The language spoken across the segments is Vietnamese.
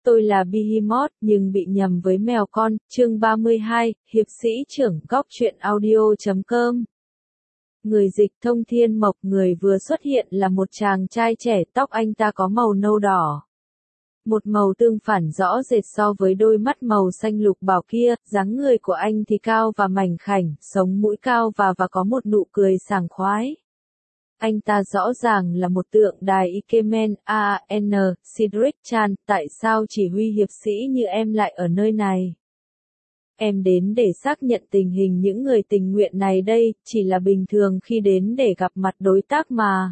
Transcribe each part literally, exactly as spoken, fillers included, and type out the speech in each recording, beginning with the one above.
Tôi là Behemoth nhưng bị nhầm với mèo con, chương ba mươi hai, hiệp sĩ trưởng góc truyện audio chấm com. Người dịch Thông Thiên Mộc, người vừa xuất hiện là một chàng trai trẻ, tóc anh ta có màu nâu đỏ. Một màu tương phản rõ rệt so với đôi mắt màu xanh lục bảo kia, dáng người của anh thì cao và mảnh khảnh, sống mũi cao và và có một nụ cười sảng khoái. Anh ta rõ ràng là một tượng đài Ikemen, a en, Cedric-chan, tại sao chỉ huy hiệp sĩ như em lại ở nơi này? Em đến để xác nhận tình hình những người tình nguyện này đây, chỉ là bình thường khi đến để gặp mặt đối tác mà.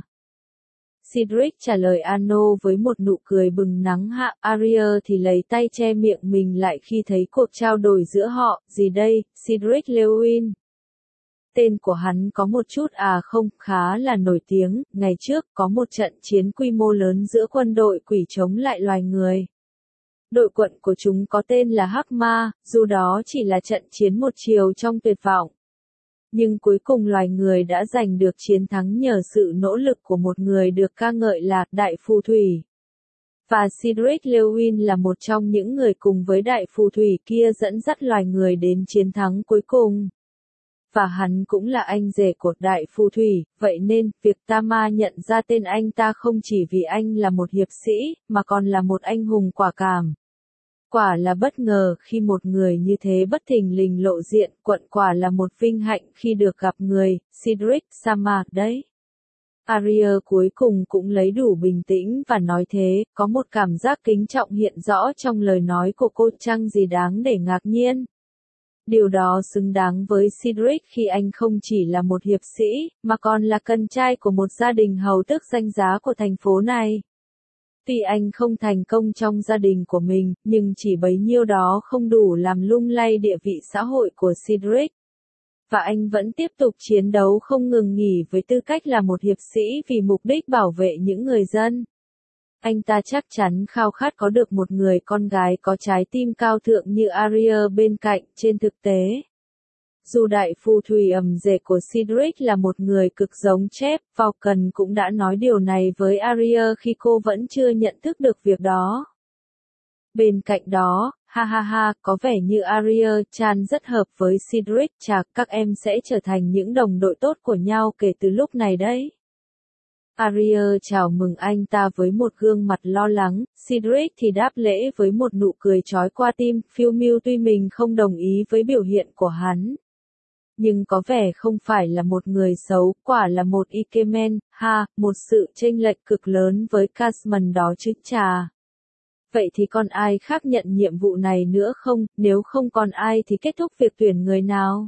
Cedric trả lời Ano với một nụ cười bừng nắng hạ, Arya thì lấy tay che miệng mình lại khi thấy cuộc trao đổi giữa họ, gì đây, Cedric Lewin. Tên của hắn có một chút à không, khá là nổi tiếng, ngày trước có một trận chiến quy mô lớn giữa quân đội quỷ chống lại loài người. Đội quận của chúng có tên là Hắc Ma, dù đó chỉ là trận chiến một chiều trong tuyệt vọng. Nhưng cuối cùng loài người đã giành được chiến thắng nhờ sự nỗ lực của một người được ca ngợi là Đại Phù Thủy. Và Cedric Lewin là một trong những người cùng với Đại Phù Thủy kia dẫn dắt loài người đến chiến thắng cuối cùng. Và hắn cũng là anh rể của Đại Phù Thủy, vậy nên, việc Tama nhận ra tên anh ta không chỉ vì anh là một hiệp sĩ, mà còn là một anh hùng quả cảm. Quả là bất ngờ khi một người như thế bất thình lình lộ diện, quận quả là một vinh hạnh khi được gặp người, Cedric-sama đấy. Arya cuối cùng cũng lấy đủ bình tĩnh và nói thế, có một cảm giác kính trọng hiện rõ trong lời nói của cô, chẳng gì đáng để ngạc nhiên. Điều đó xứng đáng với Cedric khi anh không chỉ là một hiệp sĩ, mà còn là con trai của một gia đình hầu tước danh giá của thành phố này. Tuy anh không thành công trong gia đình của mình, nhưng chỉ bấy nhiêu đó không đủ làm lung lay địa vị xã hội của Cedric. Và anh vẫn tiếp tục chiến đấu không ngừng nghỉ với tư cách là một hiệp sĩ vì mục đích bảo vệ những người dân. Anh ta chắc chắn khao khát có được một người con gái có trái tim cao thượng như Arya bên cạnh. Trên thực tế, dù Đại Phù Thủy ẩm rể của Cedric là một người cực giống Chef, Falcon cũng đã nói điều này với Arya khi cô vẫn chưa nhận thức được việc đó. Bên cạnh đó, ha ha ha, có vẻ như Arya-chan rất hợp với Cedric, chạc, các em sẽ trở thành những đồng đội tốt của nhau kể từ lúc này đấy. Arya chào mừng anh ta với một gương mặt lo lắng, Cedric thì đáp lễ với một nụ cười chói qua tim. Phiêu Miêu tuy mình không đồng ý với biểu hiện của hắn, nhưng có vẻ không phải là một người xấu, quả là một Ikemen, ha, một sự chênh lệch cực lớn với Casman đó chứ chà. Vậy thì còn ai khác nhận nhiệm vụ này nữa không, nếu không còn ai thì kết thúc việc tuyển người nào?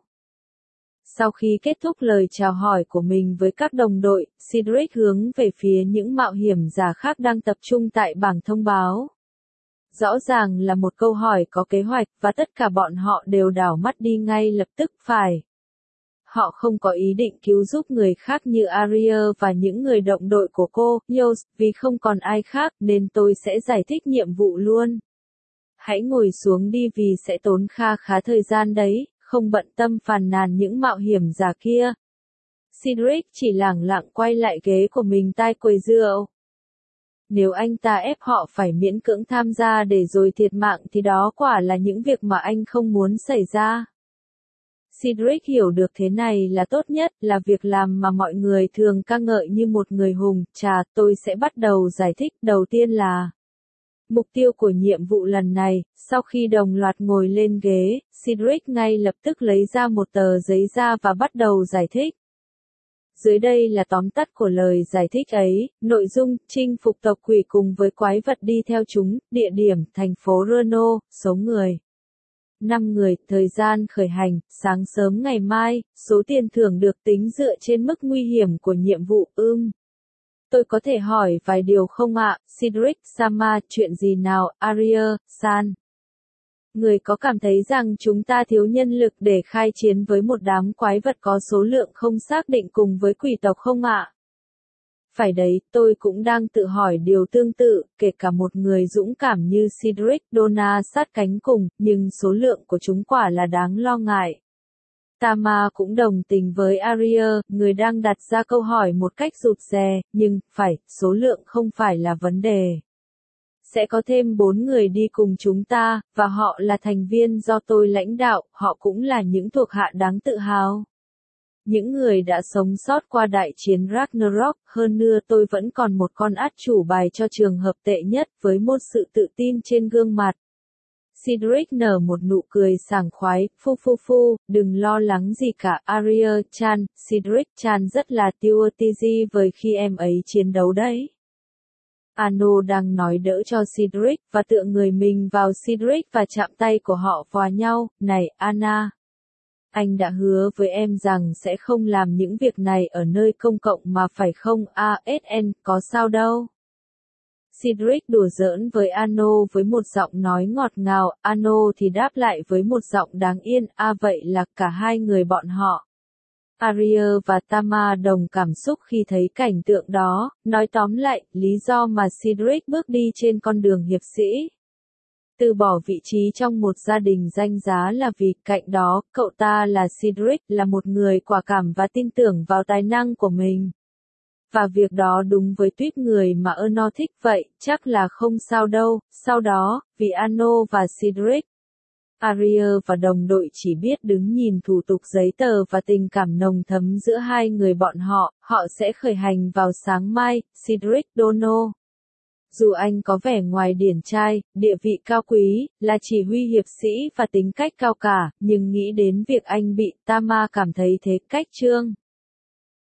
Sau khi kết thúc lời chào hỏi của mình với các đồng đội, Cedric hướng về phía những mạo hiểm giả khác đang tập trung tại bảng thông báo. Rõ ràng là một câu hỏi có kế hoạch, và tất cả bọn họ đều đảo mắt đi ngay lập tức, phải. Họ không có ý định cứu giúp người khác như Arya và những người đồng đội của cô, Yos, vì không còn ai khác, nên tôi sẽ giải thích nhiệm vụ luôn. Hãy ngồi xuống đi vì sẽ tốn kha khá thời gian đấy. Không bận tâm phàn nàn những mạo hiểm giả kia. Cedric chỉ lẳng lặng quay lại ghế của mình tai quầy rượu. Nếu anh ta ép họ phải miễn cưỡng tham gia để rồi thiệt mạng thì đó quả là những việc mà anh không muốn xảy ra. Cedric hiểu được thế này là tốt nhất, là việc làm mà mọi người thường ca ngợi như một người hùng. Chà, tôi sẽ bắt đầu giải thích. Đầu tiên là mục tiêu của nhiệm vụ lần này. Sau khi đồng loạt ngồi lên ghế, Cedric ngay lập tức lấy ra một tờ giấy ra và bắt đầu giải thích. Dưới đây là tóm tắt của lời giải thích ấy, nội dung, chinh phục tộc quỷ cùng với quái vật đi theo chúng, địa điểm, thành phố Reno, số người. năm người, thời gian khởi hành, sáng sớm ngày mai, số tiền thưởng được tính dựa trên mức nguy hiểm của nhiệm vụ, ưm. Tôi có thể hỏi vài điều không ạ, Cedric-sama, chuyện gì nào, Arya-san? Người có cảm thấy rằng chúng ta thiếu nhân lực để khai chiến với một đám quái vật có số lượng không xác định cùng với quỷ tộc không ạ? Phải đấy, tôi cũng đang tự hỏi điều tương tự, kể cả một người dũng cảm như Cedric Donna sát cánh cùng, nhưng số lượng của chúng quả là đáng lo ngại. Tama cũng đồng tình với Arya, người đang đặt ra câu hỏi một cách rụt rè, nhưng, phải, số lượng không phải là vấn đề. sẽ có thêm bốn người đi cùng chúng ta, và họ là thành viên do tôi lãnh đạo, họ cũng là những thuộc hạ đáng tự hào. Những người đã sống sót qua đại chiến Ragnarok, hơn nữa tôi vẫn còn một con át chủ bài cho trường hợp tệ nhất, với một sự tự tin trên gương mặt. Cedric nở một nụ cười sảng khoái, phu phu phu, đừng lo lắng gì cả Arya-chan, Cedric-chan rất là tiêu tizi với khi em ấy chiến đấu đấy. Ano đang nói đỡ cho Cedric, và tựa người mình vào Cedric và chạm tay của họ vào nhau, này, Anna. Anh đã hứa với em rằng sẽ không làm những việc này ở nơi công cộng mà phải không, a ét en, có sao đâu. Cedric đùa giỡn với Ano với một giọng nói ngọt ngào, Ano thì đáp lại với một giọng đáng yên, a à, vậy là cả hai người bọn họ. Arya và Tama đồng cảm xúc khi thấy cảnh tượng đó, nói tóm lại, lý do mà Cedric bước đi trên con đường hiệp sĩ. Từ bỏ vị trí trong một gia đình danh giá là vì, cạnh đó, cậu ta là Cedric, là một người quả cảm và tin tưởng vào tài năng của mình. Và việc đó đúng với tuýp người mà Ano thích vậy, chắc là không sao đâu. Sau đó, vì Ano và Cedric, Arya và đồng đội chỉ biết đứng nhìn thủ tục giấy tờ và tình cảm nồng thấm giữa hai người bọn họ, họ sẽ khởi hành vào sáng mai. Cedric Dono. Dù anh có vẻ ngoài điển trai, địa vị cao quý, là chỉ huy hiệp sĩ và tính cách cao cả, nhưng nghĩ đến việc anh bị Tama cảm thấy thế cách trương.